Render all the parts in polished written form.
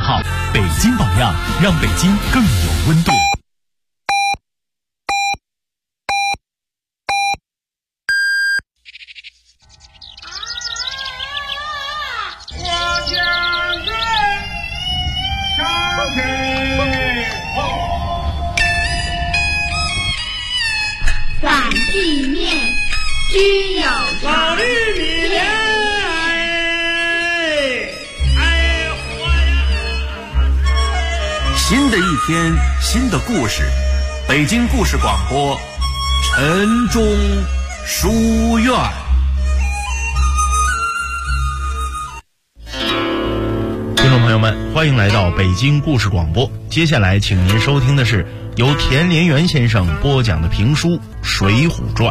号，北京榜样，让北京更有温度。 反地面均有法律里面新的一天，新的故事，北京故事广播，晨钟书院。听众朋友们，欢迎来到北京故事广播。接下来，请您收听的是由田连元先生播讲的评书《水浒传》。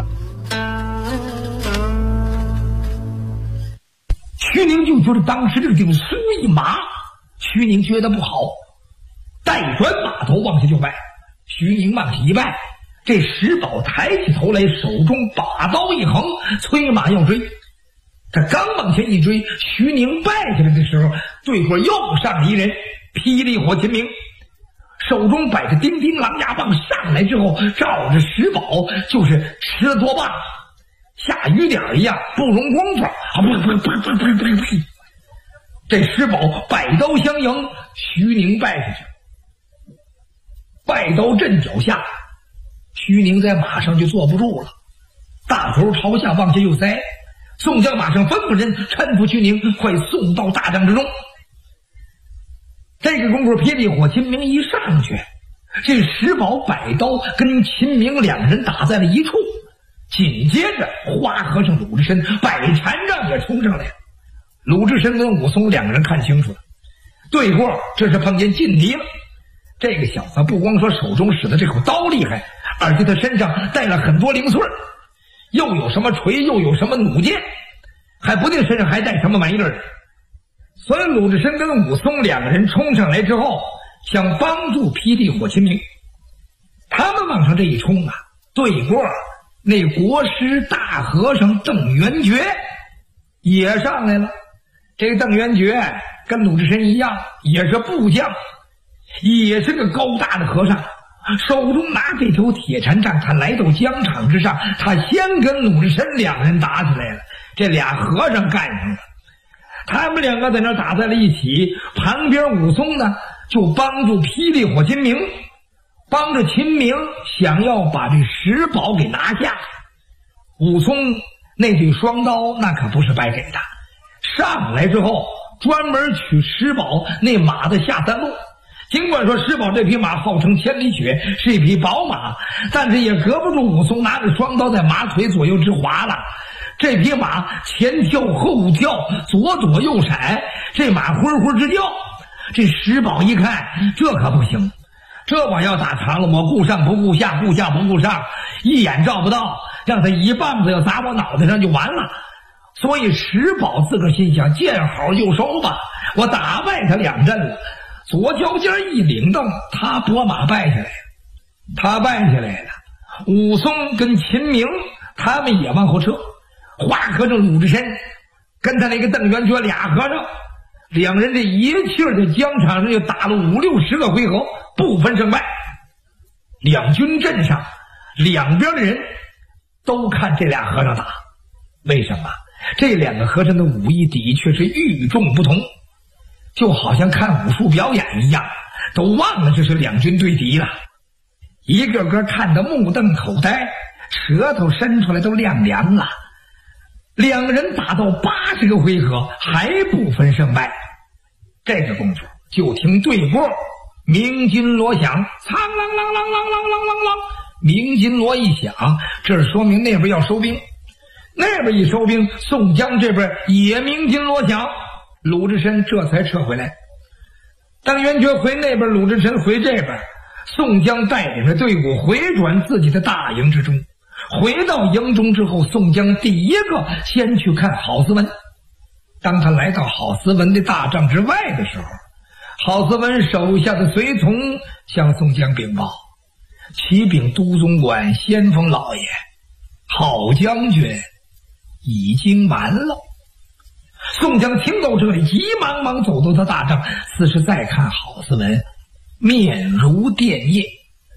徐宁就觉得当时这个地方苏一马，徐宁觉得不好，带转马头往下就拜。徐宁往下一拜，这石宝抬起头来，手中把刀一横，催马要追。他刚往前一追，徐宁败下来的时候，对过又上了一人，霹雳火秦明，手中摆着叮叮狼牙棒，上来之后照着石宝就是吃了多棒，下雨点一样，不容功夫啊！噗！这石宝摆刀相迎，徐宁败下去，败刀震脚下，徐宁在马上就坐不住了，大头朝下往下又塞。宋江马上吩咐人搀扶徐宁，快送到大帐之中。这个功夫，霹雳火秦明一上去，这石宝摆刀跟秦明两人打在了一处，紧接着花和尚鲁智深摆禅杖也冲上来了。鲁智深跟武松两个人看清楚了，对过这是碰见劲敌了。这个小子不光说手中使的这口刀厉害，而且他身上带了很多零碎，又有什么锤，又有什么弩箭，还不定身上还带什么玩意儿。所以鲁智深跟武松两个人冲上来之后，想帮助霹雳火秦明。他们往上这一冲啊，对过那国师大和尚邓元觉也上来了。这个邓元觉跟鲁智深一样，也是部将，也是个高大的和尚，手中拿这条铁禅杖。他来到疆场之上，他先跟鲁智深两人打起来了，这俩和尚干上了。他们两个在那打在了一起，旁边武松呢就帮助霹雳火秦明，帮着秦明想要把这石宝给拿下。武松那对双刀那可不是白给的，上来之后专门取石宝那马的下三路。尽管说石宝这匹马号称千里雪，是一匹宝马，但是也隔不住武松拿着双刀在马腿左右直划了。这匹马前跳后跳，左躲右闪，这马呼呼直叫。这石宝一看，这可不行，这我要打长了，我顾上不顾下，顾下不顾上，一眼照不到，让他一棒子要砸我脑袋上就完了。所以石宝自个心想，见好就收吧，我打败他两阵了。左脚尖一领蹬，他拨马败下来了。他败下来了，武松跟秦明他们也往后撤。花和尚鲁智深跟他那个邓元觉俩和尚，两人这一气儿在疆场上就打了50-60个回合，不分胜败。两军阵上两边的人都看这俩和尚打。为什么？这两个和尚的武艺的确是与众不同，就好像看武术表演一样，都忘了这是两军对敌了。一个个看得目瞪口呆，舌头伸出来都亮凉了。两人打到80个回合还不分胜败。这个功夫就听对过鸣金锣响，苍啷啷啷啷啷啷啷啷，鸣金锣一响，这是说明那边要收兵。那边一收兵，宋江这边也鸣金锣响，鲁智深这才撤回来。邓元觉回那边，鲁智深回这边，宋江带领着队伍回转自己的大营之中。回到营中之后，宋江第一个先去看郝思文。当他来到郝思文的大帐之外的时候，郝思文手下的随从向宋江禀报，启禀都总管先锋老爷，郝将军已经完了。 宋江听到这里，急忙忙走到他大帐，此时再看郝思文，面如电液，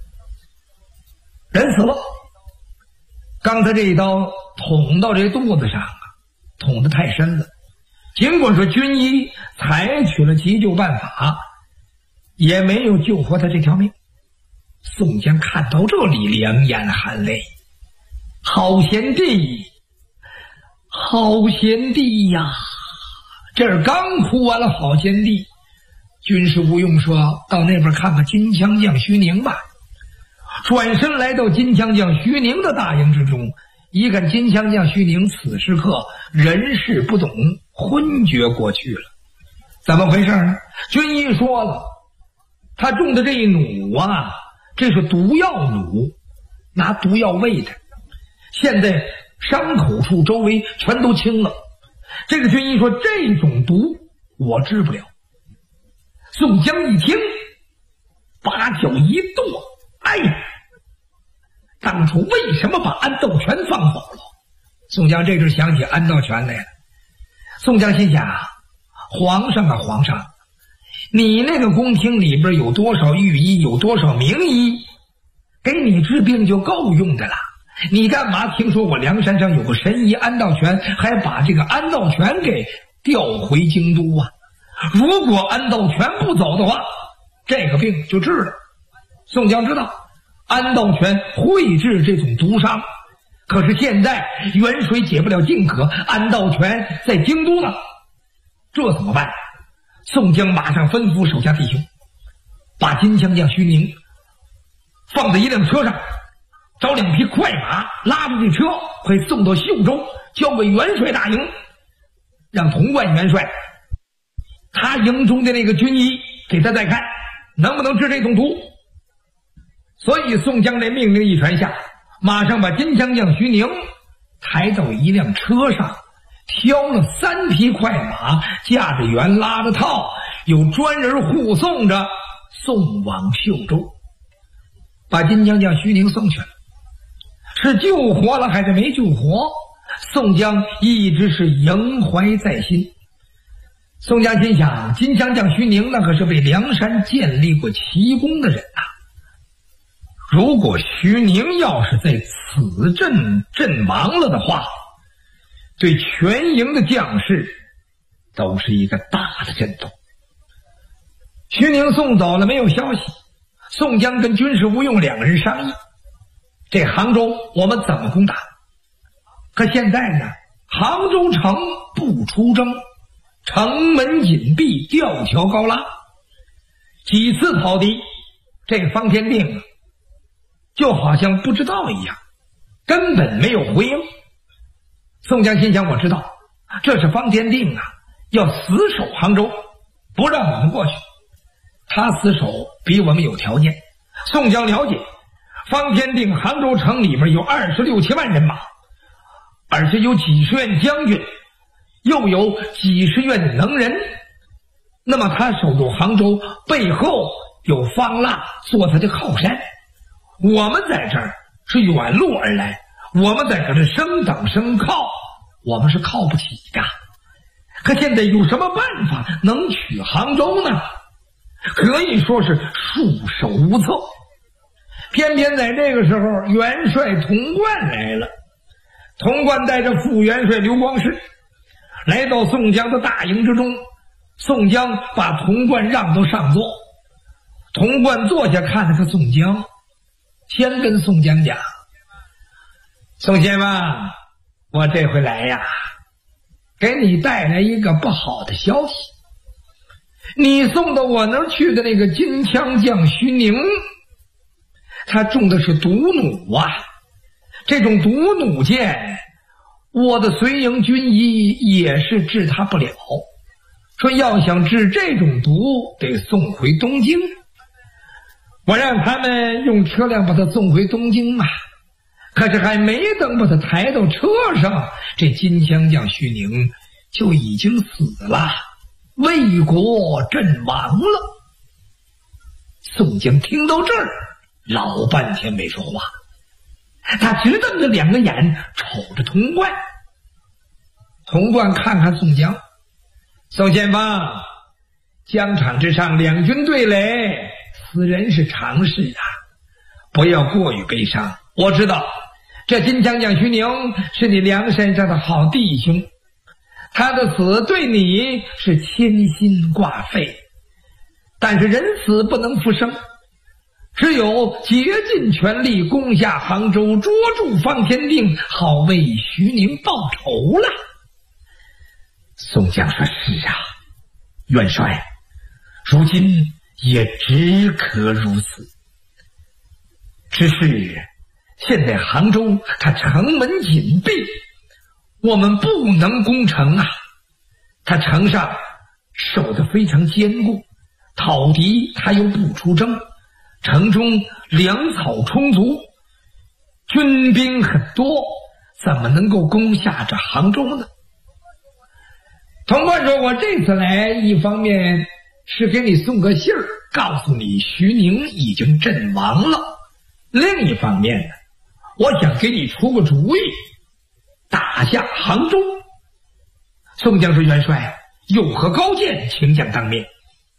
人死了。刚才这一刀捅到这肚子上啊，捅得太深了。尽管说军医采取了急救办法，也没有救活他这条命。宋江看到这里，两眼含泪。好贤弟，好贤弟呀！这儿刚哭完了好贤弟，军师吴用说到那边看看金枪将徐宁吧。转身来到金枪将徐宁的大营之中，一看金枪将徐宁此时刻人事不懂，昏厥过去了。怎么回事呢？军医说了，他中的这一弩啊，这是毒药弩，拿毒药喂的，现在伤口处周围全都青了。这个军医说这种毒我治不了。宋江一听，把脚一跺，哎呀，当初为什么把安道全放走了？宋江这阵想起安道全来了。宋江心想，皇上啊皇上，你那个宫廷里边有多少御医，有多少名医，给你治病就够用的了。你干嘛听说我梁山上有个神医安道全，还把这个安道全给调回京都啊？如果安道全不走的话，这个病就治了。宋江知道安道全会治这种毒伤，可是现在远水解不了近渴，安道全在京都呢，这怎么办？宋江马上吩咐手下弟兄，把金枪将徐宁放在一辆车上，找2匹快马拉着这车，快送到秀州，交给元帅大营，让童贯元帅他营中的那个军医给他再看能不能治这种毒。所以宋江这命令一传下，马上把金枪将徐宁抬到一辆车上，挑了3匹快马，驾着辕拉着套，有专人护送着送往秀州，把金枪将徐宁送去了。是救活了还是没救活，宋江一直是萦怀在心。宋江心想，金枪将徐宁那可是为梁山建立过奇功的人啊，如果徐宁要是在此阵阵亡了的话，对全营的将士都是一个大的震动。徐宁送走了没有消息，宋江跟军师吴用2人商议，这杭州我们怎么攻打？可现在呢，杭州城不出征，城门紧闭，吊桥高拉，几次讨敌，这个方天定啊就好像不知道一样，根本没有回应。宋江心想，我知道这是方天定啊要死守杭州，不让我们过去。他死守比我们有条件。宋江了解方天定杭州城里边有26、7万人马，而且有几十员将军，又有几十员的能人。那么他守住杭州，背后有方腊做他的靠山。我们在这儿是远路而来，我们在这儿生等生靠，我们是靠不起的。可现在有什么办法能取杭州呢？可以说是束手无策。偏偏在这个时候，元帅童贯来了。童贯带着副元帅刘光世来到宋江的大营之中，宋江把童贯让到上座。童贯坐下看了看宋江，先跟宋江讲，宋先生，我这回来呀，给你带来一个不好的消息。你送到我那儿去的那个金枪将徐宁，他中的是毒弩啊，这种毒弩箭我的随营军医也是治他不了，说要想治这种毒得送回东京。我让他们用车辆把他送回东京嘛，可是还没等把他抬到车上，这金枪将徐宁就已经死了，为国阵亡了。宋江听到这儿，老半天没说话，他直瞪着2个眼瞅着童贯。童贯看看宋江， 宋先锋，疆场之上两军对垒，死人是常事啊，不要过于悲伤。我知道这金将将徐宁是你梁山上的好弟兄，他的死对你是牵心挂肺，但是人死不能复生，只有竭尽全力攻下杭州，捉住方天定，好为徐宁报仇了。宋江说：是啊，元帅，如今也只可如此。只是现在杭州它城门紧闭，我们不能攻城啊。它城上守得非常坚固，讨敌他又不出征，城中粮草充足，军兵很多，怎么能够攻下这杭州呢？潼关说：我这次来，一方面是给你送个信儿，告诉你徐宁已经阵亡了；另一方面呢，我想给你出个主意，打下杭州。宋江说：元帅有何高见，请讲当面。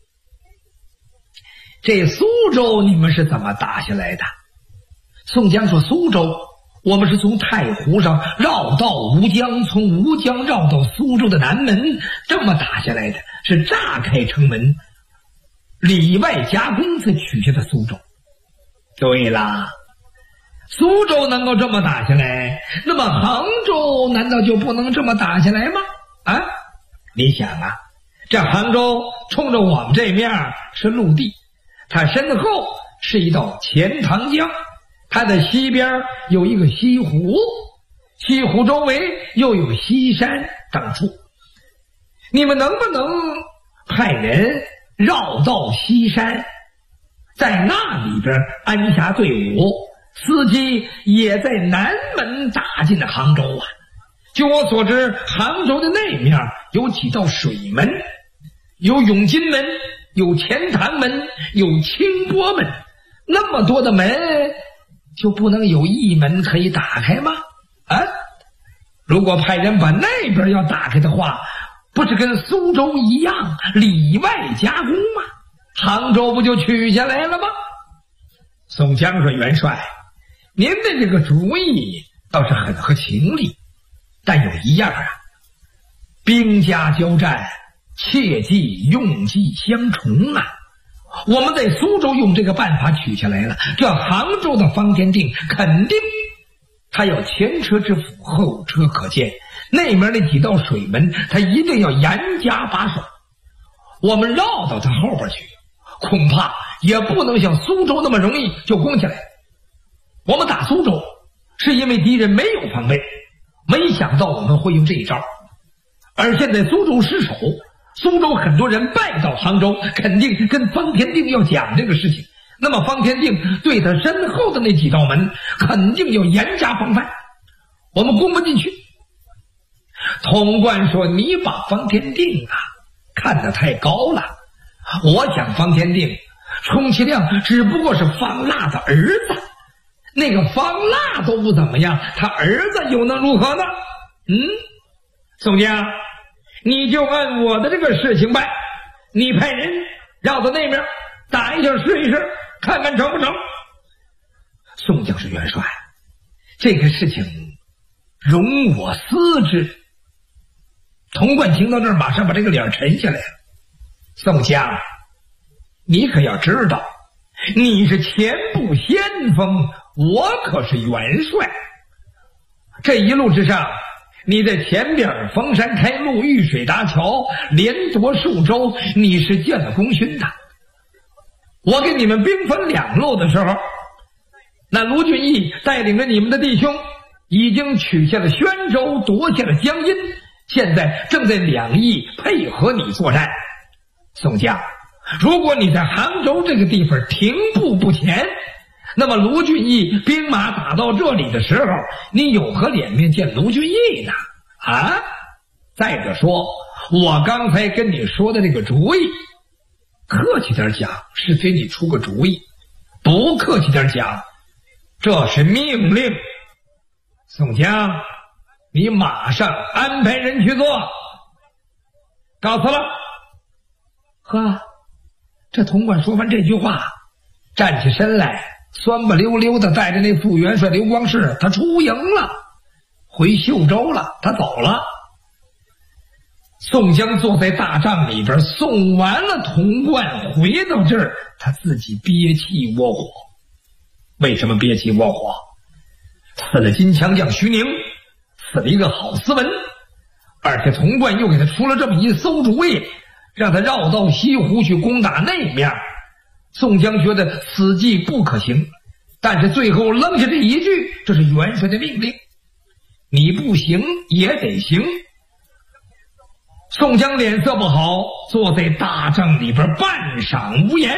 这苏州你们是怎么打下来的？宋江说：苏州我们是从太湖上绕到吴江，从吴江绕到苏州的南门，这么打下来的，是炸开城门，里外夹攻才取下的苏州。对啦，苏州能够这么打下来，那么杭州难道就不能这么打下来吗？啊，你想啊，这杭州冲着我们这面是陆地，它身后是一道钱塘江，它的西边有一个西湖，西湖周围又有西山等处。你们能不能派人绕到西山，在那里边安下队伍，司机也在南门打进了杭州啊？据我所知，杭州的那面有几道水门，有永金门，有钱塘门，有清波门，那么多的门，就不能有一门可以打开吗？啊，如果派人把那边要打开的话，不是跟苏州一样里外夹攻吗？杭州不就取下来了吗？宋江说：元帅，您的这个主意倒是很合情理，但有一样啊，兵家交战切忌用计相重啊。我们在苏州用这个办法取下来了，这杭州的方天定肯定他要前车之辅，后车可鉴，那面那几道水门他一定要严加把守，我们绕到他后边去，恐怕也不能像苏州那么容易就攻下来。我们打苏州是因为敌人没有防备，没想到我们会用这一招，而现在苏州失守，苏州很多人败到杭州，肯定跟方天定要讲这个事情，那么方天定对他身后的那几道门肯定要严加防范，我们攻不进去。潼关说：你把方天定啊看得太高了，我想方天定充其量只不过是方腊的儿子，那个方腊都不怎么样，他儿子又能如何呢？宋江，你就按我的这个事情办，你派人绕到那边打一下试一试，看看成不成。宋江是元帅，这个事情容我思之。潼关听到这儿，马上把这个脸沉下来了。宋江，你可要知道，你是前部先锋，我可是元帅。这一路之上，你在前边逢山开路，遇水搭桥，连夺数州，你是建了功勋的。我给你们兵分两路的时候，那卢俊义带领着你们的弟兄已经取下了宣州，夺下了江阴，现在正在两翼配合你作战。宋江，如果你在杭州这个地方停步不前，那么卢俊义兵马打到这里的时候，你有何脸面见卢俊义呢？啊！再者说，我刚才跟你说的这个主意，客气点讲是给你出个主意，不客气点讲，这是命令。宋江，你马上安排人去做。 告辞了。呵，这潼关说完这句话，站起身来，酸不溜溜的带着那副元帅刘光世，他出营了，回秀州了，他走了。宋江坐在大帐里边，送完了潼关，回到这儿，他自己憋气窝火。为什么憋气窝火？死了金枪将徐宁，死了一个郝思文，而且潼关又给他出了这么一馊主意，让他绕到西湖去攻打那面。宋江觉得此计不可行，但是最后扔下这一句，这是元帅的命令，你不行也得行。宋江脸色不好，坐在大帐里边半晌无言。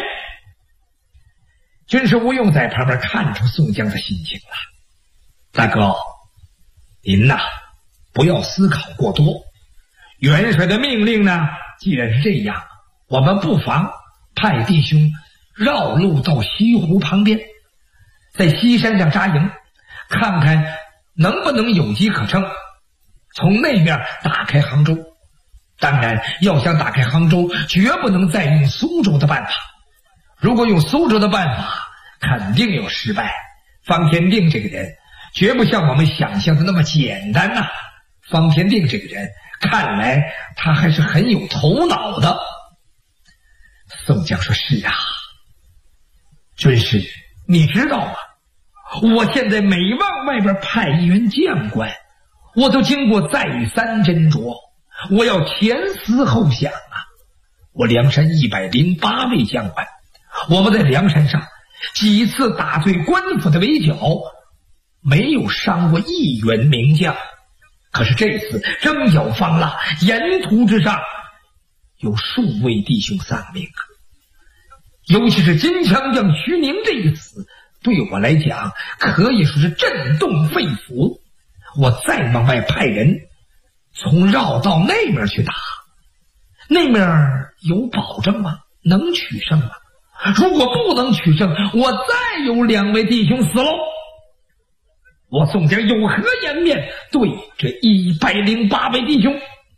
军师吴用在旁边看出宋江的心情了。大哥，您呐，不要思考过多。元帅的命令呢，既然是这样，我们不妨派弟兄绕路到西湖旁边，在西山上扎营，看看能不能有机可乘，从那面打开杭州。当然，要想打开杭州，绝不能再用苏州的办法。如果用苏州的办法，肯定有失败。方天定这个人，绝不像我们想象的那么简单呐。方天定这个人，看来他还是很有头脑的。宋江说：“是啊，军师，你知道吗？我现在每往外边派一员将官，我都经过再三斟酌。我要前思后想啊！我梁山108位将官，我们在梁山上几次打退官府的围剿，没有伤过一员名将。可是这次征剿方腊，沿途之上有数位弟兄丧命啊！尤其是金枪将徐宁这一死，对我来讲可以说是震动肺腑。我再往外派人，从绕道那面去打，那面有保证吗？能取胜吗？如果不能取胜，我再有2位弟兄死喽，我宋江有何颜面对这108位弟兄？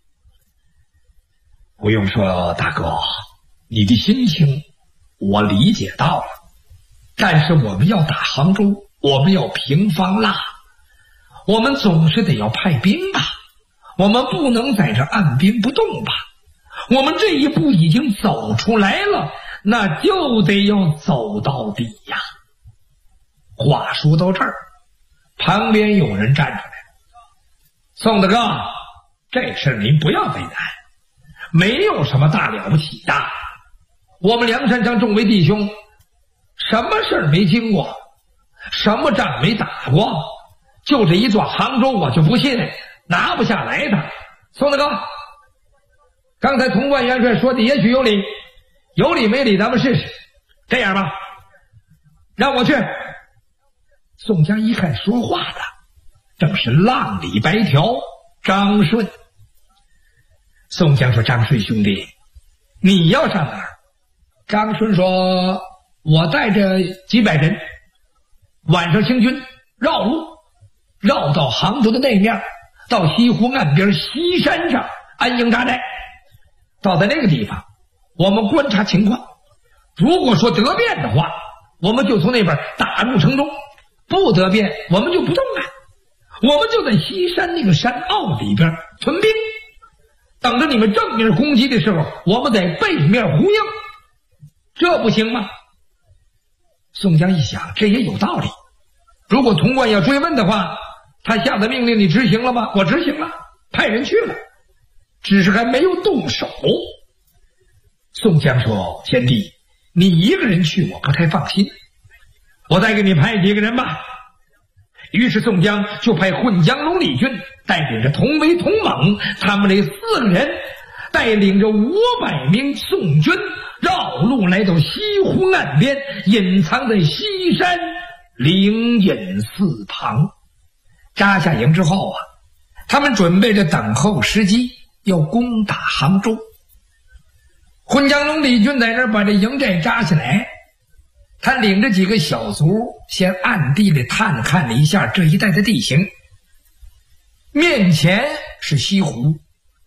不用说，大哥，你的心情我理解到了，但是我们要打杭州，我们要平方腊，我们总是得要派兵吧，我们不能在这按兵不动吧，我们这一步已经走出来了，那就得要走到底呀。话说到这儿，旁边有人站出来了：“宋大哥，这事您不要为难，没有什么大了不起的。我们梁山上众位弟兄，什么事儿没经过，什么仗没打过，就这一座杭州，我就不信拿不下来的。宋大哥，刚才潼关元帅说的也许有理，有理没理咱们试试。这样吧，让我去。”宋江一看说话的正是浪里白条张顺。宋江说：“张顺兄弟，你要上哪儿？”张顺说：“我带着几百人，晚上行军绕路，绕到杭州的那面，到西湖岸边西山上安营扎寨。到在那个地方，我们观察情况，如果说得便的话，我们就从那边打入城中；不得便，我们就不动了，我们就在西山那个山坳里边屯兵，等着你们正面攻击的时候，我们在背面呼应，这不行吗？”宋江一想，这也有道理。如果潼关要追问的话，他下的命令你执行了吗？我执行了，派人去了，只是还没有动手。宋江说：“贤弟，你一个人去我不太放心，我再给你派几个人吧。”于是宋江就派混江龙李俊带领着童威童猛他们这4个人，带领着500名宋军绕路来到西湖岸边，隐藏在西山灵隐寺旁。扎下营之后啊，他们准备着等候时机，要攻打杭州。混江龙李俊在那儿把这营寨扎起来，他领着几个小卒先暗地里探看了一下这一带的地形。面前是西湖，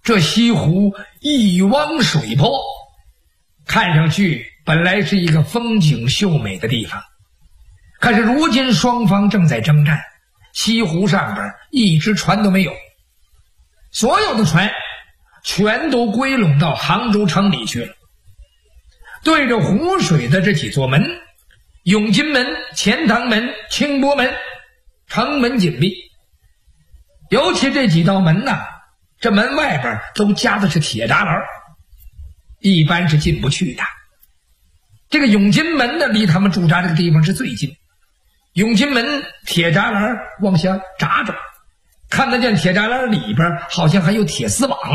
这西湖一汪水波，看上去本来是一个风景秀美的地方，可是如今双方正在征战，西湖上边一只船都没有，所有的船全都归拢到杭州城里去了。对着湖水的这几座门，永金门、钱塘门、清波门，城门紧闭。尤其这几道门呐，这门外边都加的是铁栅栏，一般是进不去的。这个永金门呢，离他们驻扎这个地方是最近。永金门铁栅栏往下扎着，看得见铁栅栏里边好像还有铁丝网。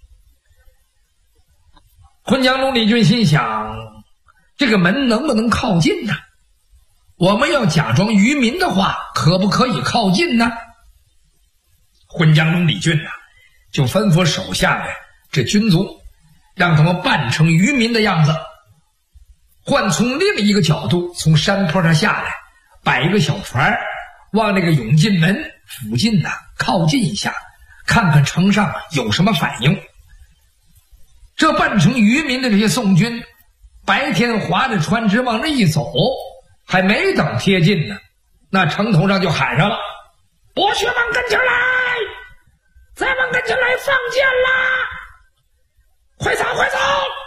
混江龙李俊心想，这个门能不能靠近呢？我们要假装渔民的话，可不可以靠近呢？混江龙李俊就吩咐手下的这军卒，让他们扮成渔民的样子，换从另一个角度从山坡上下来，摆一个小船往那个永进门附近靠近一下，看看城上有什么反应。这扮成渔民的这些宋军白天划着船只往这一走，还没等贴近呢，那城头上就喊上了：不许往跟前来，再往跟前来放箭啦，快走快走！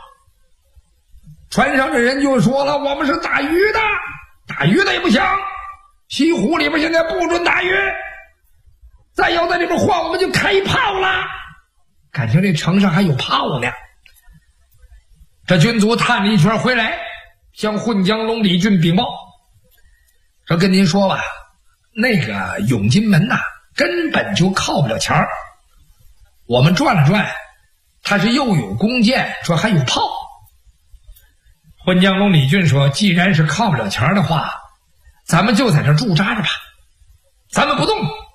船上的人就说了，我们是打鱼的，打鱼的也不行，西湖里边现在不准打鱼，再要在这边晃我们就开炮了。感情这城上还有炮呢。这军卒探了一圈回来，向混江龙李俊禀报，说跟您说吧，那个永金门根本就靠不了前儿，我们转了转，他是又有弓箭，说还有炮。混江龙李俊说，既然是靠不了前儿的话，咱们就在这驻扎着吧，咱们不动。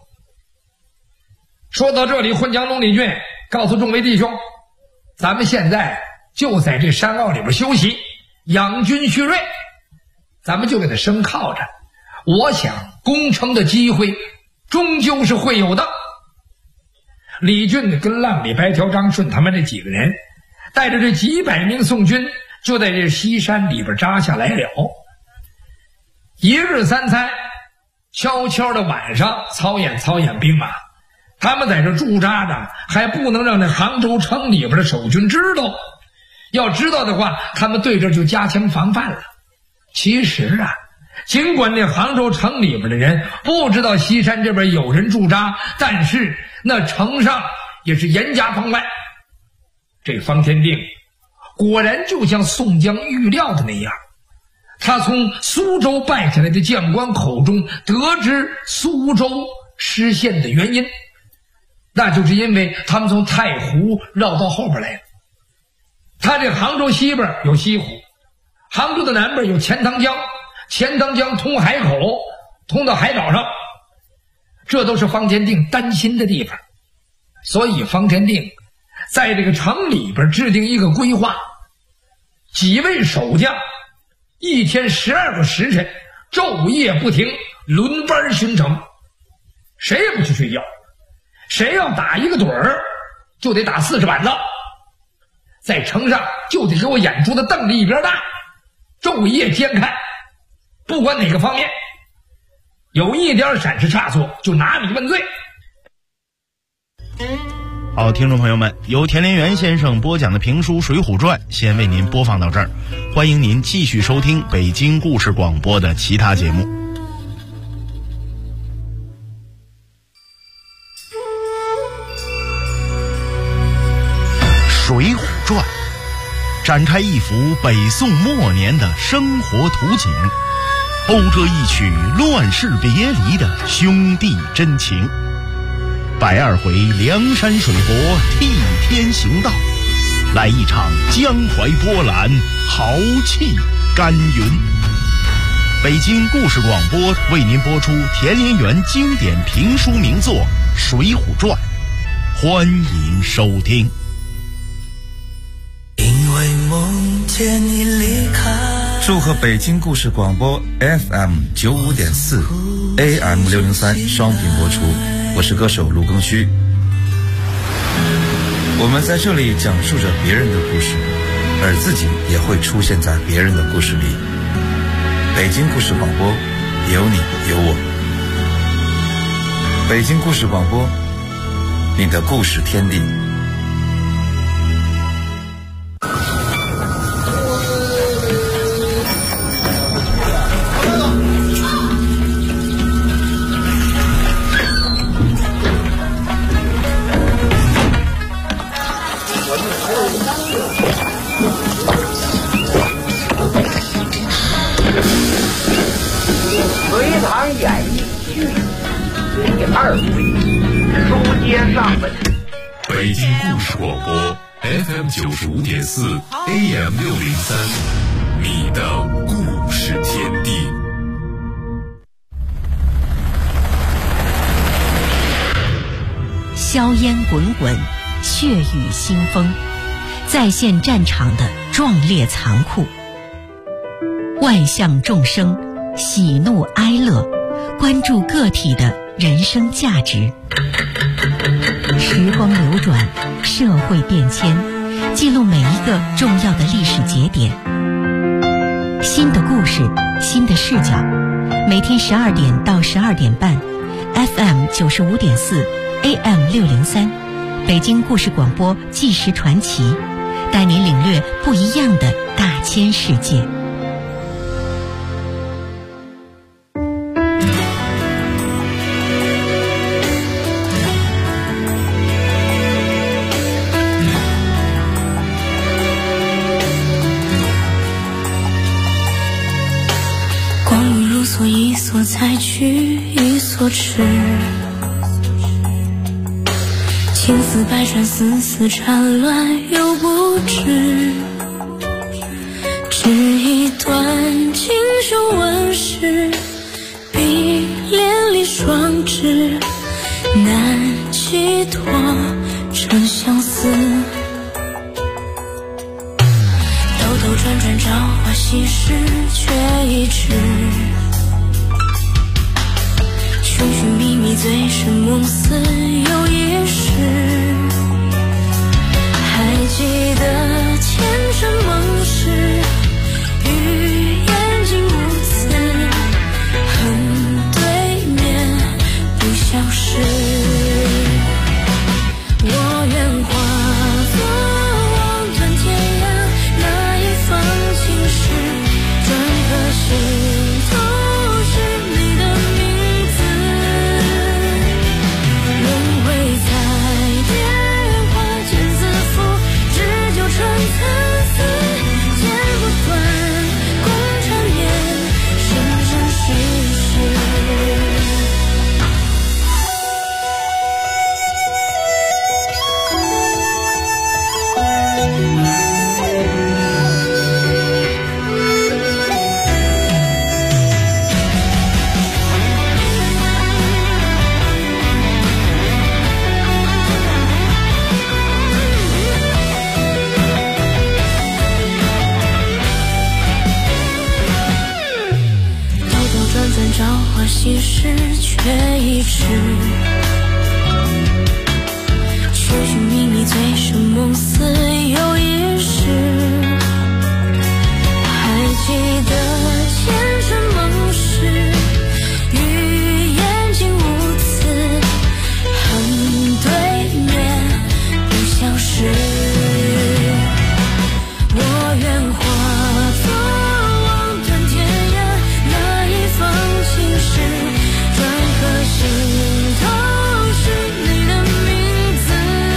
说到这里，混江龙李俊告诉众位弟兄，咱们现在就在这山坳里边休息，养军蓄锐，咱们就给他生靠着。我想攻城的机会终究是会有的。李俊跟浪里白条张顺他们这几个人带着这几百名宋军就在这西山里边扎下来了。一日三餐，悄悄的晚上操演兵马，他们在这驻扎着，还不能让那杭州城里边的守军知道，要知道的话，他们对这就加强防范了。其实尽管那杭州城里边的人不知道西山这边有人驻扎，但是那城上也是严加防范。这方天定果然就像宋江预料的那样，他从苏州败下来的将官口中得知苏州失陷的原因，那就是因为他们从太湖绕到后边来了。他这杭州西边有西湖，杭州的南边有钱塘江，钱塘江通海口，通到海岛上，这都是方天定担心的地方。所以方天定在这个城里边制定一个规划，几位守将一天12个时辰，昼夜不停，轮班巡城，谁也不去睡觉，谁要打一个盹儿就得打40板子，在城上就得给我眼珠子瞪着一边大，昼夜监看，不管哪个方面有一点闪失差错就拿你问罪。 好，听众朋友们，由田连元先生播讲的评书《水浒传》先为您播放到这儿，欢迎您继续收听北京故事广播的其他节目。《水浒传》展开一幅北宋末年的生活图景，讴歌一曲乱世别离的兄弟真情。120回梁山水泊替天行道，来一场江淮波澜，豪气干云。北京故事广播为您播出田连元经典评书名作《水浒传》，欢迎收听。 因为梦见你离开，祝贺北京故事广播 FM95.4 AM603 双频播出，我是歌手陆庚戌。 我们在这里讲述着别人的故事，而自己也会出现在别人的故事里。北京故事广播，有你有我。北京故事广播，你的故事天地。 隋唐演义序第2回，书接上文。 北京故事广播 FM 95.4 AM 603，你的故事天地。 硝烟滚滚，血雨腥风，再现战场的壮烈残酷。万象众生，喜怒哀乐，关注个体的人生价值。时光流转，社会变迁，记录每一个重要的历史节点。新的故事，新的视角，每天12点到12点半 FM 95.4 AM 603，北京故事广播纪实传奇，带您领略不一样的大千世界。 一所采取，一所持，情丝百转，丝丝缠乱又不知。只一段锦绣纹饰，碧连理双枝，难寄托成相思。兜兜转转，朝花夕拾，却一直。寻寻觅觅，醉生梦死又一世。还记得前尘梦事，与眼睛无词，恨对面不相识。我愿化作望断天涯，那一方青石，转颗心头。其实却一直寻寻觅觅，醉生梦死又一世。还记得前尘梦事，与眼睛无词，恨对面不相识。我愿化作望断天涯，那一方青石，转颗心头是你的名字。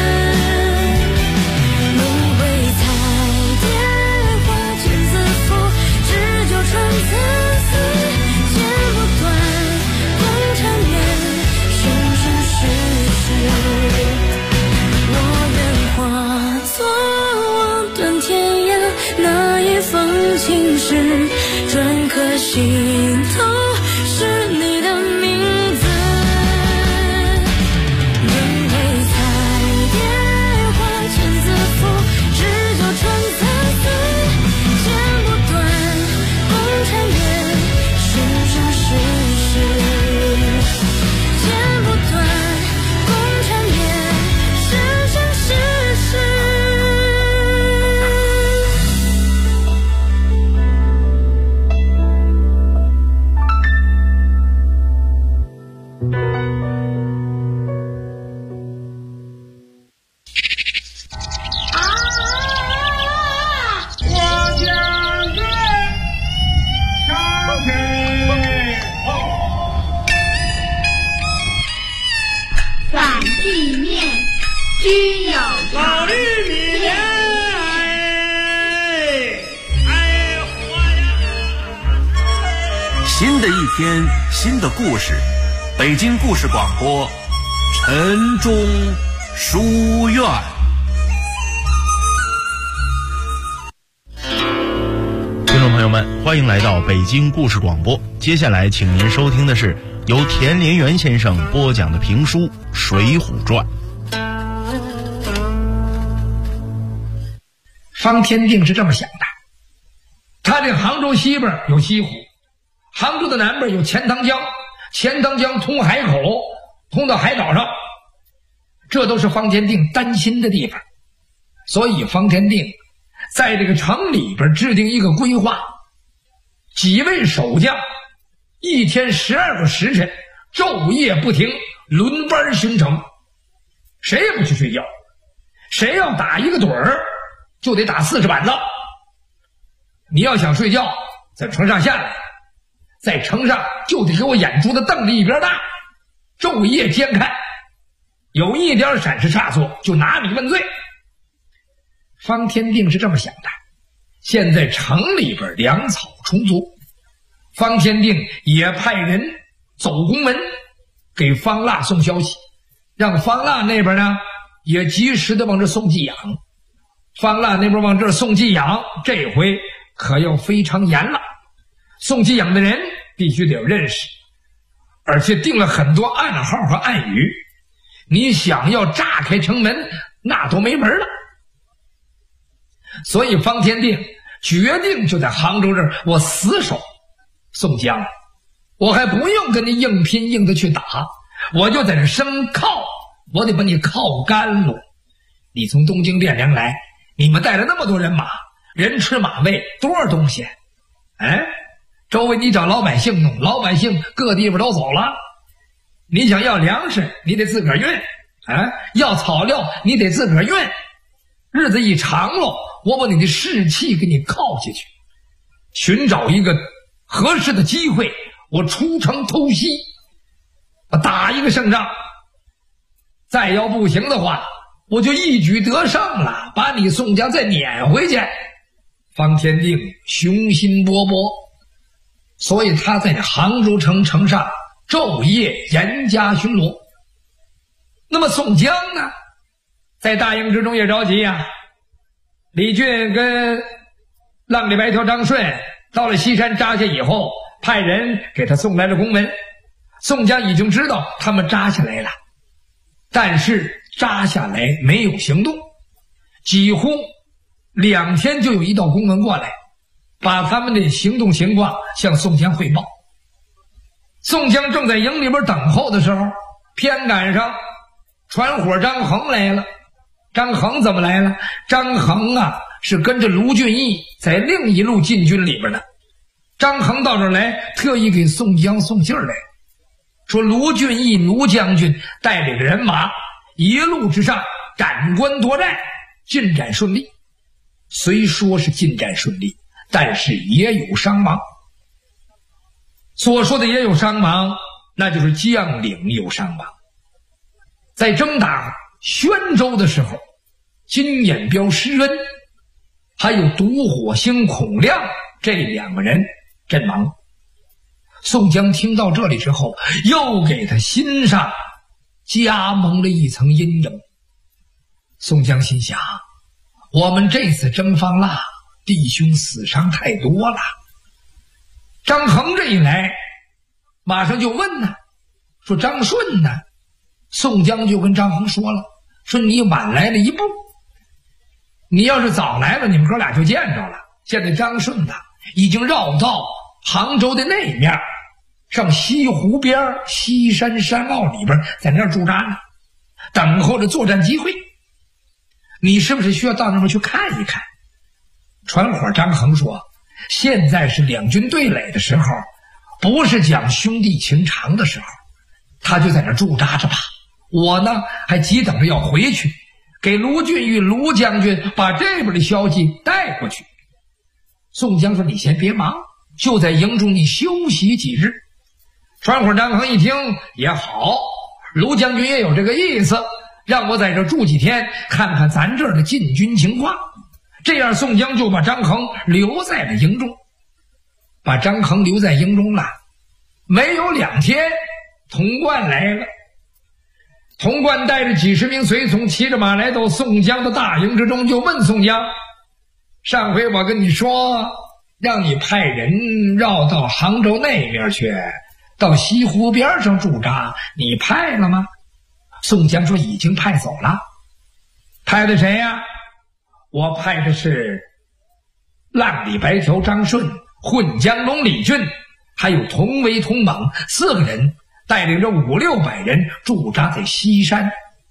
梦回彩蝶花间自负，只纠缠参差，剪不断共缠绵，生生世世。我愿化作望断天涯，那一方青石，转颗心头是你的名字。人为彩蝶花间自负，只纠缠参差，剪不断共缠绵，生生世世。剪不断共缠绵，生生世世。 新的一天，新的故事，北京故事广播，陈忠书院。 听众朋友们，欢迎来到北京故事广播。接下来，请您收听的是由田连元先生播讲的评书《水浒传》。 方天定是这么想的，他这杭州西边有西湖，杭州的南边有钱塘江，钱塘江通海口，通到海岛上，这都是方天定担心的地方。所以方天定在这个城里边制定一个规划，几位守将一天12个时辰，昼夜不停，轮班巡城，谁也不去睡觉，谁要打一个盹儿就得打40板子。你要想睡觉，在床上下来，在城上就得给我眼珠子瞪着一边大，昼夜监看，有一点闪失差错就拿你问罪。方天定是这么想的，现在城里边粮草充足，方天定也派人走公门给方腊送消息，让方腊那边呢也及时的往这送寄养。方腊那边往这送寄养，这回可要非常严了，送寄养的人必须得有认识，而且定了很多暗号和暗语，你想要炸开城门那都没门了。所以方天定决定就在杭州这儿我死守宋江，我还不用跟你硬拼硬的去打，我就在这生靠，我得把你靠干喽。你从东京汴梁来，你们带了那么多人马，人吃马喂，多少东西，周围你找老百姓弄，老百姓各地方都走了，你想要粮食你得自个儿运，要草料你得自个儿运，日子一长喽，我把你的士气给你靠下去，寻找一个合适的机会，我出城偷袭，打一个胜仗，再要不行的话，我就一举得胜了，把你宋江再撵回去。方天定雄心勃勃，所以他在杭州城上昼夜严加巡逻。那么宋江呢，在大营之中也着急呀。李俊跟浪里白条张顺到了西山扎下以后，派人给他送来了公文。宋江已经知道他们扎下来了，但是扎下来没有行动，几乎2天就有一道公文过来，把他们的行动情况向宋江汇报。宋江正在营里边等候的时候，偏赶上船伙张衡来了。张衡怎么来了？张衡啊，是跟着卢俊义在另一路进军里边的。张衡到这儿来，特意给宋江送信来，说卢俊义卢将军带领人马一路之上斩关夺寨，进展顺利。虽说是进展顺利，但是也有伤亡。所说的也有伤亡，那就是将领有伤亡。在征打宣州的时候，金眼彪施恩还有独火星孔亮这2个人阵亡。宋江听到这里之后，又给他心上加蒙了一层阴影。宋江心想，我们这次征方腊，弟兄死伤太多了。张衡这一来，马上就问呢，说张顺呢？宋江就跟张衡说了，说你晚来了一步，你要是早来了，你们哥俩就见着了。现在张顺呢，已经绕到杭州的那面，上西湖边西山山坳里边，在那儿驻扎呢，等候着作战机会。你是不是需要到那边去看一看？船伙张衡说，现在是两军对垒的时候，不是讲兄弟情长的时候，他就在那驻扎着吧。我呢还急等着要回去，给卢俊义卢将军把这边的消息带过去。宋江说，你先别忙，就在营中你休息几日。船伙张衡一听也好，卢将军也有这个意思，让我在这住几天，看看咱这儿的进军情况。这样宋江就把张衡留在了营中。把张衡留在营中了， 没有2天，童贯来了。童贯带着几十名随从骑着马来到宋江的大营之中，就问宋江：上回我跟你说让你派人绕到杭州那边去，到西湖边上驻扎，你派了吗？宋江说已经派走了。派的谁呀？我派的是浪里白条张顺、混江龙李俊，还有童威童猛4个人，带领着500-600人驻扎在西山。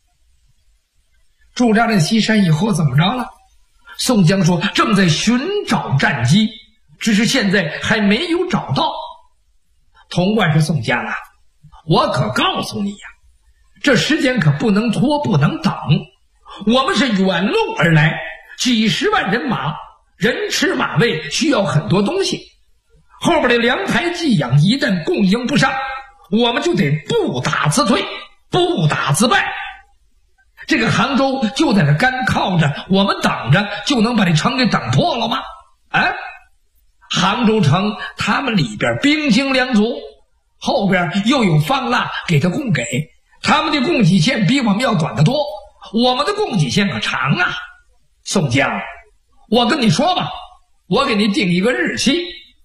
驻扎在西山以后怎么着了？宋江说正在寻找战机，只是现在还没有找到。童贯说宋江啊，我可告诉你呀，这时间可不能拖，不能等。我们是远路而来，几十万人马，人吃马喂，需要很多东西。后边的粮台寄养一旦供应不上，我们就得不打自退，不打自败。这个杭州就在这干靠着，我们等着就能把这城给等破了吗？杭州城他们里边兵精粮足，后边又有方腊给他供给，他们的供给线比我们要短得多，我们的供给线可长啊。宋江，我跟你说吧，我给你定一个日期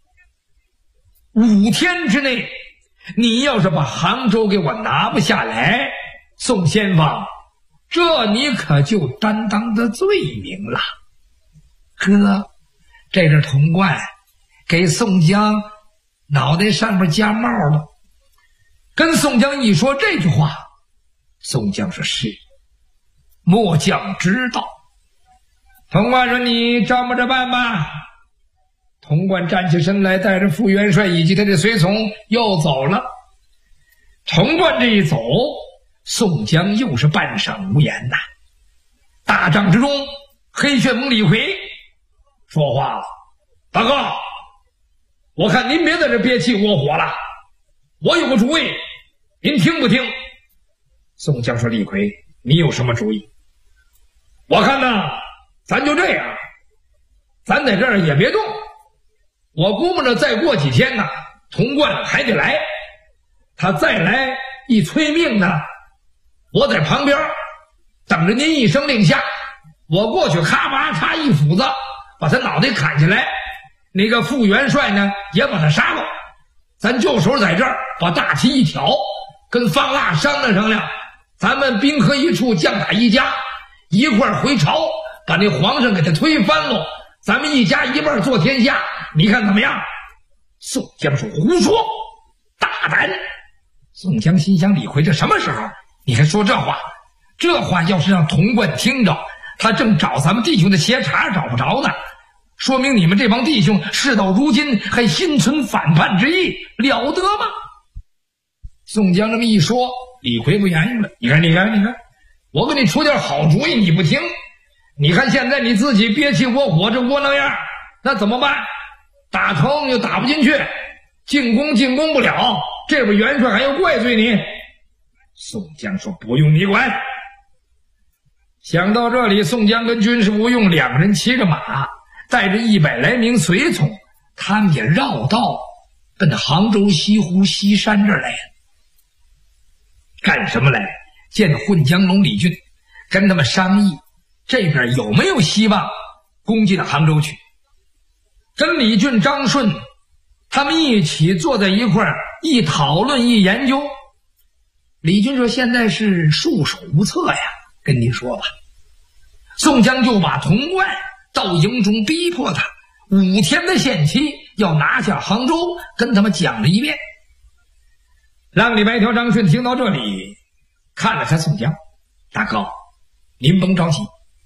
，5天之内，你要是把杭州给我拿不下来，宋先锋，这你可就担当的罪名了。呵，这是童贯给宋江脑袋上面加帽了。跟宋江一说这句话，宋江说是，末将知道。童贯说你这么着办吧。童贯站起身来，带着副元帅以及他的随从又走了。童贯这一走，宋江又是半晌无言呐。大帐之中，黑旋风李逵说话了：大哥，我看您别在这憋气窝火了，我有个主意，您听不听？宋江说：李逵，你有什么主意？我看呢，咱就这样，咱在这儿也别动，我估摸着再过几天呢，童贯还得来，他再来一催命呢，我在旁边等着您一声令下，我过去咔吧嚓一斧子把他脑袋砍下来，那个副元帅呢也把他杀了，咱就手在这儿把大旗一挑，跟方腊商量商量，咱们兵合一处，将打一家，一块儿回朝，把那皇上给他推翻了，咱们一家一半做天下，你看怎么样？宋江说：胡说，大胆！宋江心想：李逵这什么时候你还说这话？这话要是让童贯听着，他正找咱们弟兄的鞋茬找不着呢，说明你们这帮弟兄事到如今还心存反叛之意，了得吗？宋江这么一说，李逵不言语了。你看，我给你出点好主意你不听，你看现在你自己憋气窝火，这窝囊样，那怎么办？打城又打不进去，进攻不了，这边元帅还要怪罪你。宋江说：不用你管。想到这里，宋江跟军师吴用2个人骑着马，带着100来名随从，他们也绕道奔杭州西湖西山这儿来了。干什么来？见混江龙李俊，跟他们商议这边有没有希望攻进杭州去。跟李俊、张顺他们一起坐在一块儿，一讨论一研究。李俊说：现在是束手无策呀，跟你说吧。宋江就把童贯到营中逼迫他5天的限期，要拿下杭州，跟他们讲了一遍。浪里白条张顺听到这里，看了看宋江：大哥，您甭着急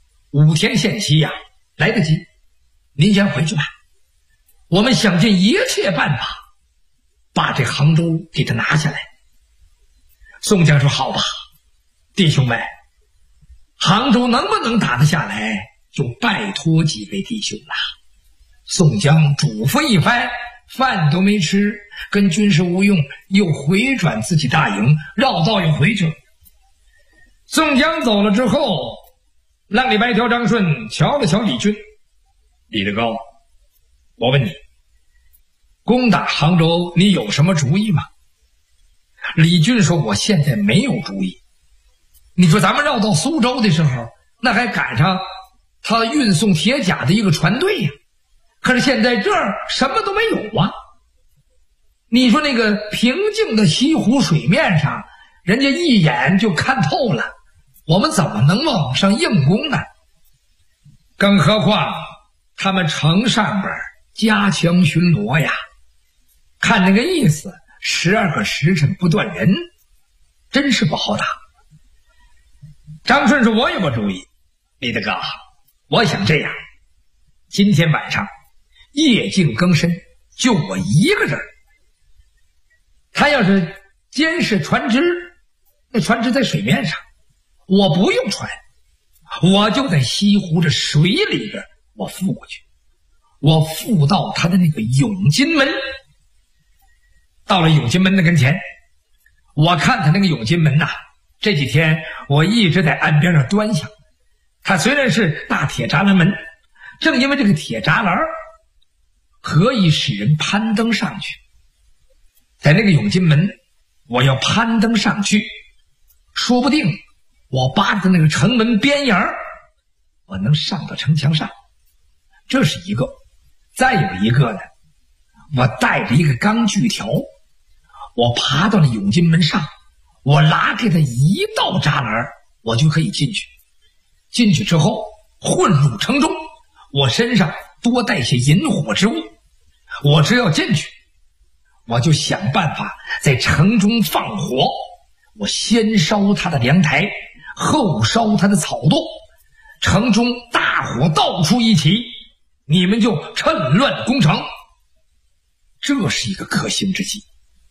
，5天限期呀，来得及，您先回去吧，我们想尽一切办法把这杭州给他拿下来。宋江说：好吧，弟兄们，杭州能不能打得下来，就拜托几位弟兄了。宋江嘱咐一番，饭都没吃，跟军师吴用又回转自己大营，绕道又回去了。宋江走了之后，浪里白条张顺瞧了瞧李俊：李大哥，我问你，攻打杭州你有什么主意吗？ 李俊说我现在没有主意。你说咱们绕到苏州的时候，那还赶上他运送铁甲的一个船队呀。可是现在这儿什么都没有啊。你说那个平静的西湖水面上，人家一眼就看透了，我们怎么能往上硬攻呢？更何况他们城上边加强巡逻呀，看那个意思，12个时辰不断人，真是不好打。张顺说我有个主意，李大哥，我想这样，今天晚上夜静更深，就我一个人，他要是监视船只，那船只在水面上，我不用船，我就在西湖的水里边，我附过去，我附到他的那个永金门。到了永金门的跟前，我看他那个永金门呐，这几天我一直在岸边上端详。它虽然是大铁栅栏门，正因为这个铁栅栏可以使人攀登上去，在那个永金门，我要攀登上去，说不定我扒着那个城门边沿，我能上到城墙上，这是一个。再有一个呢，我带着一个钢锯条，我爬到了永金门上，我拉开它一道栅栏，我就可以进去。进去之后混入城中，我身上多带些引火之物，我只要进去，我就想办法在城中放火，我先烧他的凉台，后烧他的草垛，城中大火到处一起，你们就趁乱攻城，这是一个可行之计。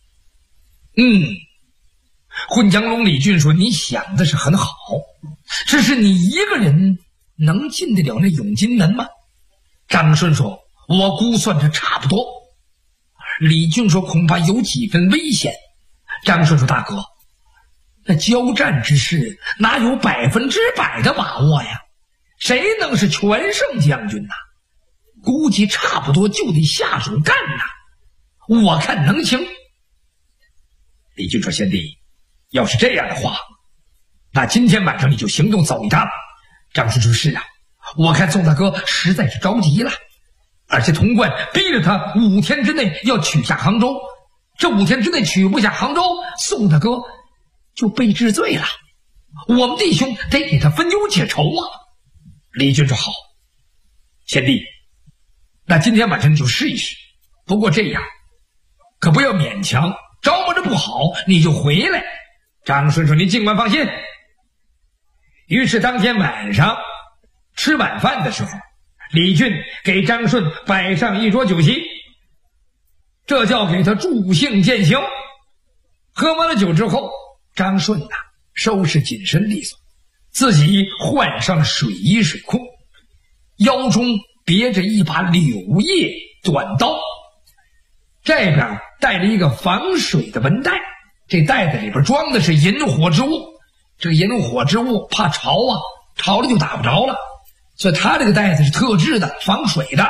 混江龙李俊说你想的是很好，只是你一个人能进得了那永金门吗？张顺说我估算着差不多。李俊说恐怕有几分危险。张顺说大哥，那交战之事哪有100%的把握呀？谁能是全胜将军呐？估计差不多就得下手干呐，我看能行。李俊说贤弟，要是这样的话，那今天晚上你就行动走一趟。张顺说是啊，我看宋大哥实在是着急了，而且潼关逼着他5天之内要取下杭州，这5天之内取不下杭州，宋大哥就被治罪了，我们弟兄得给他分忧解愁啊。李俊说好，贤弟，那今天晚上你就试一试，不过这样可不要勉强，着摸着不好你就回来。张顺说你尽管放心。于是当天晚上吃晚饭的时候，李俊给张顺摆上一桌酒席，这叫给他助兴践行。喝完了酒之后，张顺收拾紧身利索，自己换上了水衣水裤，腰中别着一把柳叶短刀，这边带着一个防水的文袋，这袋子里边装的是引火之物，这个引火之物怕潮啊，潮了就打不着了，所以他这个袋子是特制的，防水的。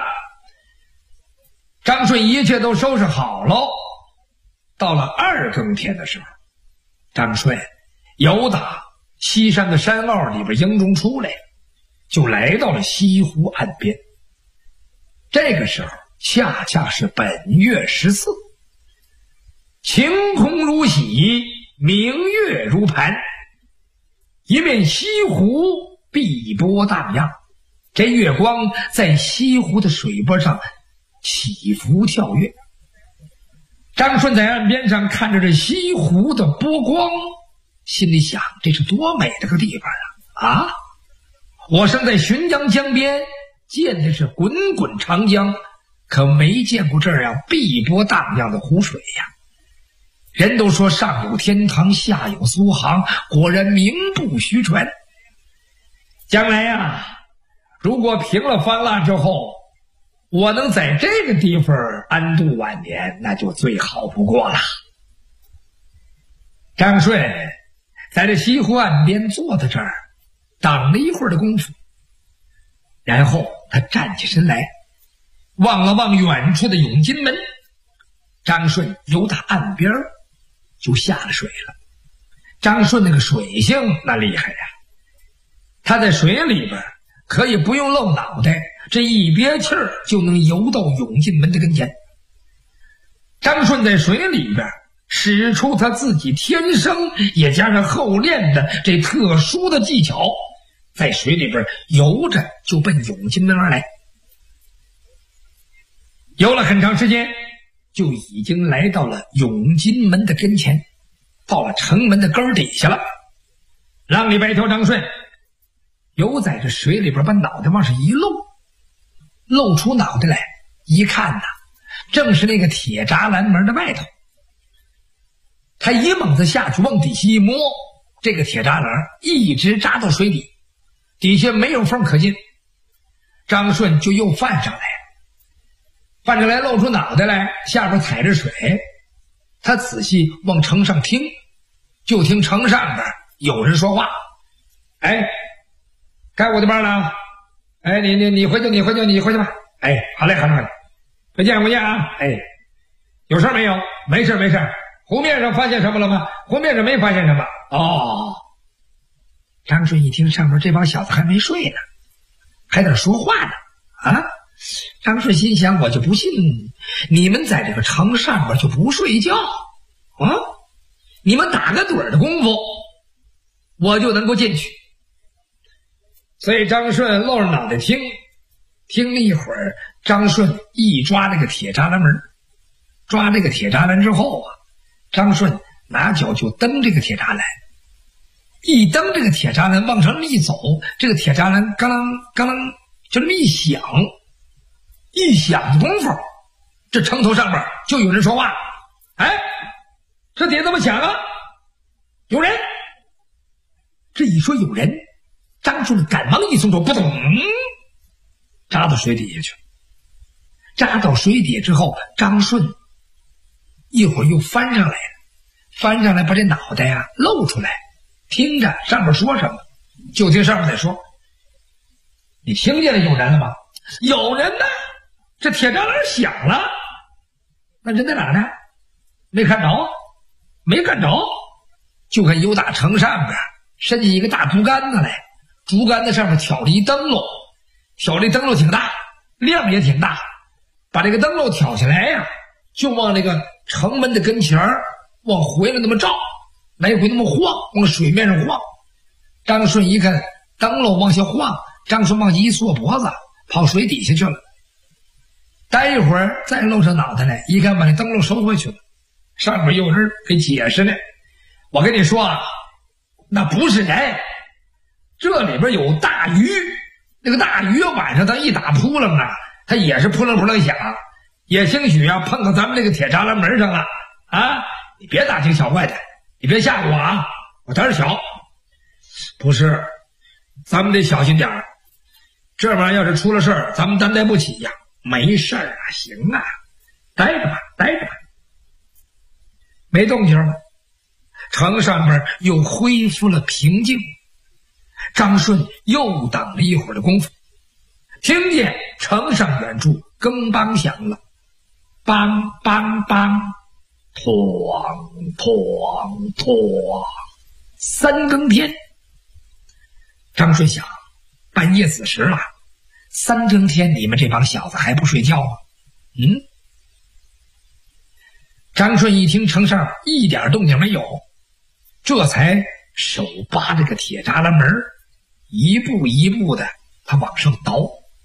张顺一切都收拾好了，到了2更天的时候，张顺由打西山的山坳里边营中出来，就来到了西湖岸边。这个时候恰恰是本月14，晴空如洗，明月如盘，一面西湖碧波荡漾，这月光在西湖的水波上起伏跳跃。张顺在岸边上看着这西湖的波光，心里想这是多美的个地方啊！我生在浔阳江边，见的是滚滚长江，可没见过这样碧波荡漾的湖水呀。人都说上有天堂，下有苏杭，果然名不虚传。将来呀，如果平了方腊之后，我能在这个地方安度晚年，那就最好不过了。张顺在这西湖岸边坐在这儿，等了一会儿的功夫，然后他站起身来，望了望远处的永金门。张顺由他岸边就下了水了。张顺那个水性那厉害呀，他在水里边可以不用露脑袋，这一憋气儿就能游到永进门的跟前。张顺在水里边使出他自己天生也加上后练的这特殊的技巧，在水里边游着就奔永金门而来。游了很长时间，就已经来到了永金门的跟前，到了城门的根底下了。让李白条张顺游在这水里边，把脑袋往上一露出脑袋来，一看呐，正是那个铁栅栏门的外头。他一猛子下去往底下一摸，这个铁栅栏一直扎到水底，底下没有缝可进。张顺就又翻上来露出脑袋来，下边踩着水。他仔细往城上听，就听城上边有人说话：“哎，该我的班了，哎，你回去吧。哎，好嘞，回见啊。哎，有事没有？没事。湖面上发现什么了吗？湖面上没发现什么。哦。”张顺一听上面这帮小子还没睡呢，还在说话呢啊！张顺心想，我就不信你们在这个城上边就不睡觉啊！你们打个盹的功夫，我就能够进去。所以张顺露着脑袋听了一会儿，张顺一抓这个铁栅栏门，抓这个铁栅栏之后啊，张顺拿脚就蹬这个铁栅栏，一蹬这个铁栅栏往上一走，这个铁栅栏刚啷就这么一响的功夫，这城头上面就有人说话：“哎，这铁怎么响啊？有人！”这一说有人，张顺赶忙一松手，扑通扎到水底下去。扎到水底之后，张顺一会儿又翻上来把这脑袋呀露出来，听着上面说什么。就听上面在说：“你听见了有人了吗？有人呢，这铁栅栏响了，那人在哪呢？没看着。就看有打城上边伸进一个大竹竿子来，竹竿子上面挑着一灯笼，挺大，亮也挺大。把这个灯笼挑下来呀，就往这个城门的跟前往回来那么照，来回那么晃，往水面上晃。张顺一看灯笼往下晃，张顺往下一缩脖子，跑水底下去了。待一会儿再露上脑袋来，一看把那灯笼收回去了。上面有人给解释呢：“我跟你说啊，那不是人，这里边有大鱼，那个大鱼晚上它一打扑棱啊，它也是扑棱响，也兴许啊碰到咱们这个铁栅栏门上了啊！你别大惊小怪的，你别吓我啊，我胆小。不是，咱们得小心点儿，这玩意儿要是出了事儿，咱们担待不起呀。没事儿啊，行啊，待着吧。没动静了，城上边又恢复了平静。张顺又等了一会儿的功夫，听见城上远处更梆响了，梆梆梆，哐三更天。张顺想，半夜子时了，三更天你们这帮小子还不睡觉吗？张顺一听城上一点动静没有，这才手扒这个铁栅栏门，一步一步的他往上倒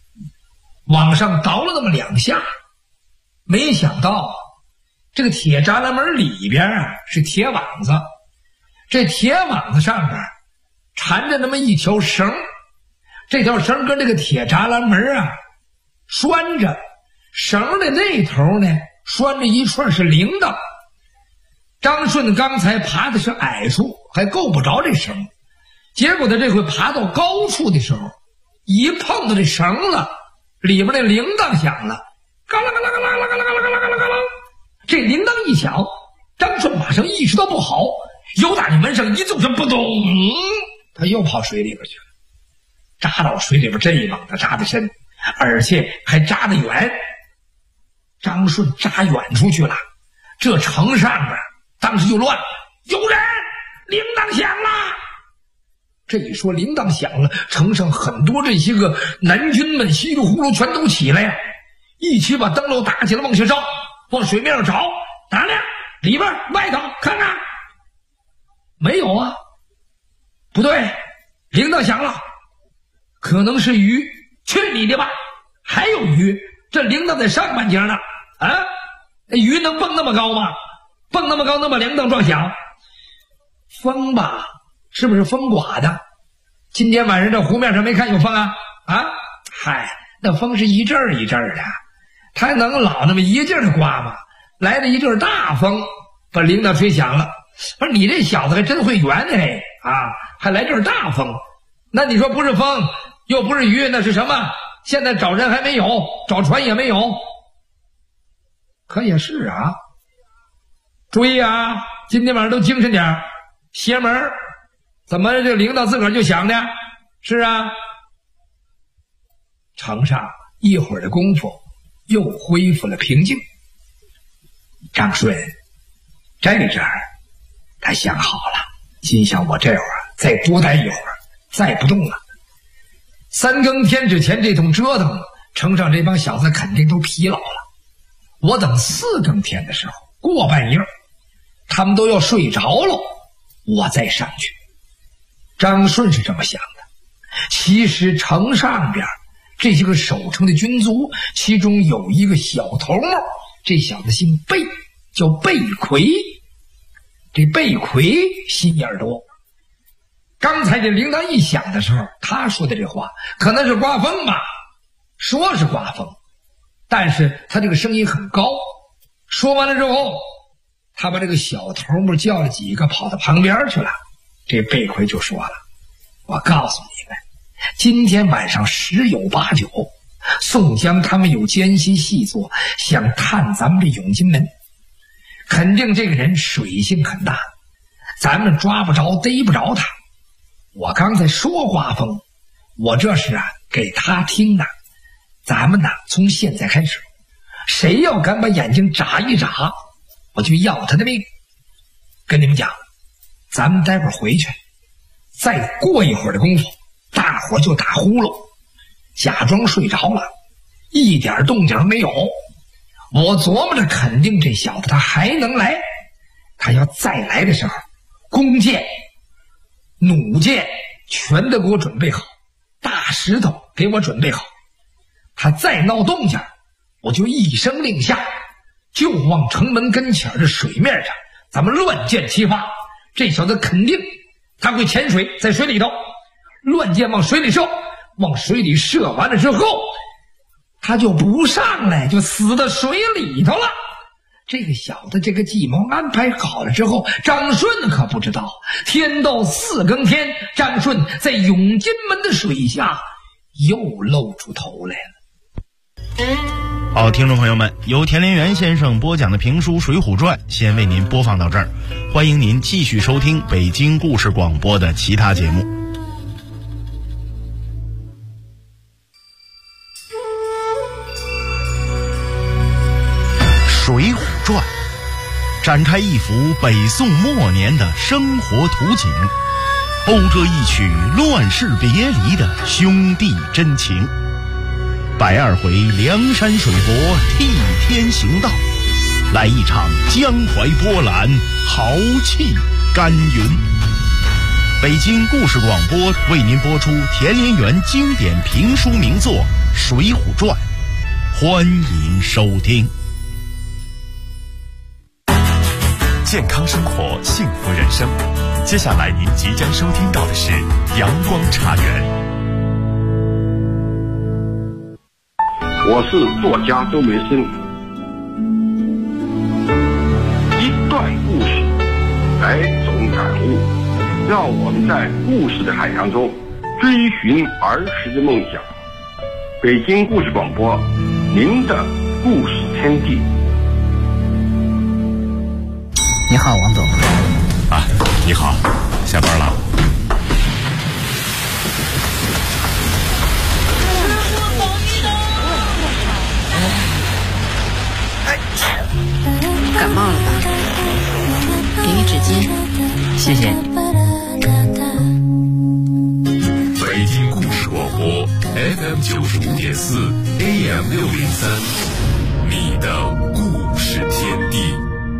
了那么2下，没想到这个铁栅栏门里边啊是铁网子，这铁网子上边缠着那么一条绳，这条绳跟这个铁栅栏门啊拴着，绳的那头呢拴着一串是铃铛。张顺刚才爬的是矮处，还够不着这绳，结果他这回爬到高处的时候，一碰到这绳了，里边那铃铛响了，嘎啦嘎啦嘎啦嘎啦嘎啦嘎啦嘎啦嘎啦，这铃铛一响，张顺马上意识到不好，由打那门上一纵身，扑通，他又跑水里边去了。扎到水里边这一猛子扎得深，而且还扎得远。张顺扎远出去了，这城上边当时就乱了，有人，铃铛响了。这一说铃铛响了，城上很多这些个南军们稀里糊涂全都起来呀，一起把灯笼打起来，往下照，往水面上找，打量里边外头看看，没有啊，不对，铃铛响了，可能是鱼，去你的吧，还有鱼，这铃铛在上半截呢啊，鱼能蹦那么高吗？蹦那么高能把铃铛撞响？风吧，是不是风刮的？今天晚上这湖面上没看有风啊？啊，嗨，那风是一阵儿一阵儿的，它能老那么一劲儿的刮吗？来了一阵大风，把铃铛吹响了。不是你这小子还真会圆呢嘿啊，还来阵大风。那你说不是风，又不是鱼，那是什么？现在找人还没有，找船也没有。可也是啊，注意啊，今天晚上都精神点，邪门，怎么这铃铛自个儿就响呢？是啊。城上一会儿的功夫又恢复了平静。张顺这阵儿他想好了，心想我这会儿再多待一会儿，再不动了，3更天之前这通折腾，城上这帮小子肯定都疲劳了。我等4更天的时候，过半夜他们都要睡着了，我再上去。张顺是这么想的。其实城上边这些个守城的军卒，其中有一个小头目，这小子姓贝，叫贝奎。这贝奎心眼儿多，刚才这铃铛一响的时候，他说的这话可能是刮风吧，说是刮风，但是他这个声音很高。说完了之后，他把这个小头目叫了几个，跑到旁边去了。这贝奎就说了，我告诉你们，今天晚上10有8九，宋江他们有奸细细作，想探咱们这永金门，肯定这个人水性很大，咱们抓不着逮不着他。我刚才说刮风，我这是给他听的。咱们从现在开始，谁要敢把眼睛眨一眨，我就要他的命。跟你们讲，咱们待会儿回去，再过一会儿的功夫，大伙就打呼噜，假装睡着了，一点动静没有。我琢磨着肯定这小子他还能来，他要再来的时候，弓箭弩箭全都给我准备好，大石头给我准备好，他再闹动静，我就一声令下，就往城门跟前的水面上咱们乱箭齐发。这小子肯定他会潜水，在水里头乱箭往水里射，往水里射完了之后，他就不上来，就死到水里头了。这个小子这个计谋安排好了之后，张顺可不知道，天到4更天，张顺在永金门的水下又露出头来了。 好，听众朋友们，由田连元先生播讲的评书《水浒传》先为您播放到这儿，欢迎您继续收听北京故事广播的其他节目。《水浒传》展开一幅北宋末年的生活图景，讴歌一曲乱世别离的兄弟真情。120回梁山水泊替天行道，来一场江淮波澜，豪气干云。北京故事广播为您播出田连元经典评书名作《水浒传》，欢迎收听。 健康生活，幸福人生。接下来您即将收听到的是阳光茶园。 我是作家周梅生。一段故事，来种感悟，让我们在故事的海洋中追寻儿时的梦想。北京故事广播，您的故事天地。 你好，王总。 啊，你好，下班了。 感冒了吧？ 谢谢。 北京故事广播 FM 95.4 AM 603，你的故事天地。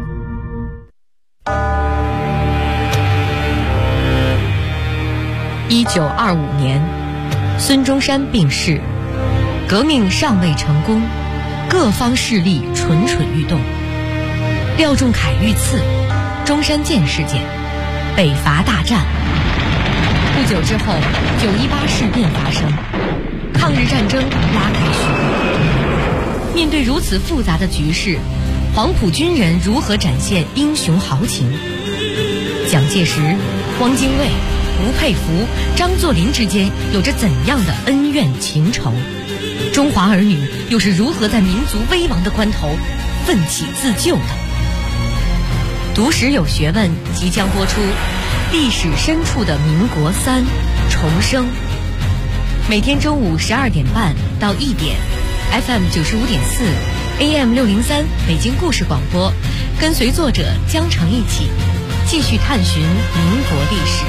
1925年，孙中山病逝，革命尚未成功，各方势力蠢蠢欲动。廖仲恺遇刺，中山舰事件，北伐大战。不久之后，918事变发生，抗日战争拉开序幕。面对如此复杂的局势，黄埔军人如何展现英雄豪情？蒋介石、汪精卫、吴佩孚、张作霖之间有着怎样的恩怨情仇？中华儿女又是如何在民族危亡的关头奋起自救的？读史有学问即将播出，历史深处的民国3重生。每天中午12点半到1点 ，FM 95.4 AM 603北京故事广播，跟随作者江城一起继续探寻民国历史。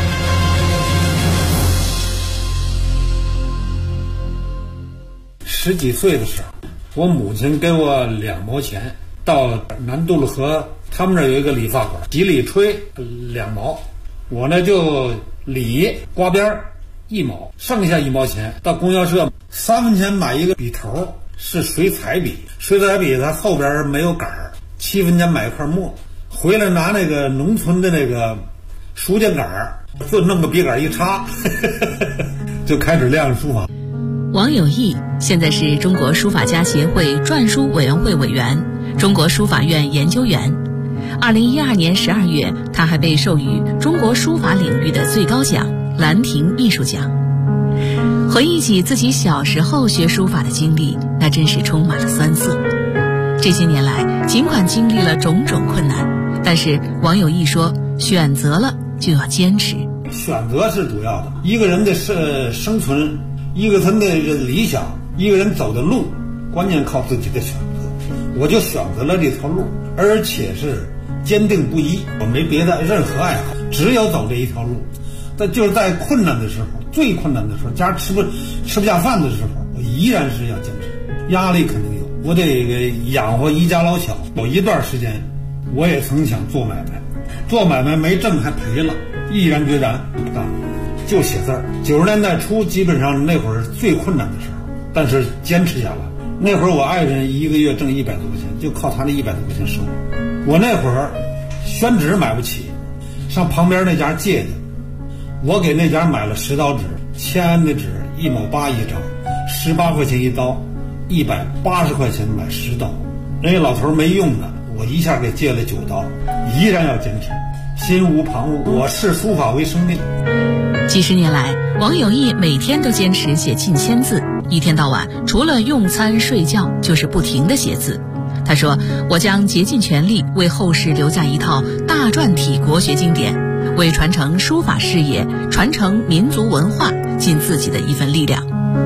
10几岁的时候，我母亲给我2毛钱，到南渡路河他们这儿有一个理发馆，洗理吹2毛，我呢就理刮边1毛，剩下1毛钱到供销社3分钱买一个笔头，是水彩笔，水彩笔它后边没有杆儿，7分钱买一块墨，回来拿那个农村的那个书架杆儿，就弄个笔杆一插就开始练书法。 王有义现在是中国书法家协会篆书委员会委员、中国书法院研究员。2012年12月，他还被授予中国书法领域的最高奖兰亭艺术奖。回忆起自己小时候学书法的经历，那真是充满了酸涩。这些年来，尽管经历了种种困难，但是王有义说，选择了就要坚持。 选择是主要的，一个人的生存，一个人的理想，一个人走的路，关键靠自己的选择。我就选择了这条路，而且是坚定不移，我没别的任何爱好，只有走这一条路。但就是在困难的时候，最困难的时候，家吃不下饭的时候，我依然是要坚持。压力肯定有，我得养活一家老小。有一段时间，我也曾想做买卖，做买卖没挣还赔了，毅然决然不干，就写字儿。90年代初，基本上那会儿最困难的时候，但是坚持下来。那会儿我爱人1个月挣100多块钱，就靠他那100多块钱生活。我那会儿宣纸买不起，上旁边那家借的，我给那家买了10刀纸，签的纸1毛8一张，18块钱一刀，180块钱买10刀。人家老头没用的，我一下给借了9刀，依然要坚持，心无旁骛，我视书法为生命。 几十年来，王有义每天都坚持写近1000字，一天到晚除了用餐睡觉就是不停地写字。他说，我将竭尽全力为后世留下一套大篆体国学经典，为传承书法事业、传承民族文化尽自己的一份力量。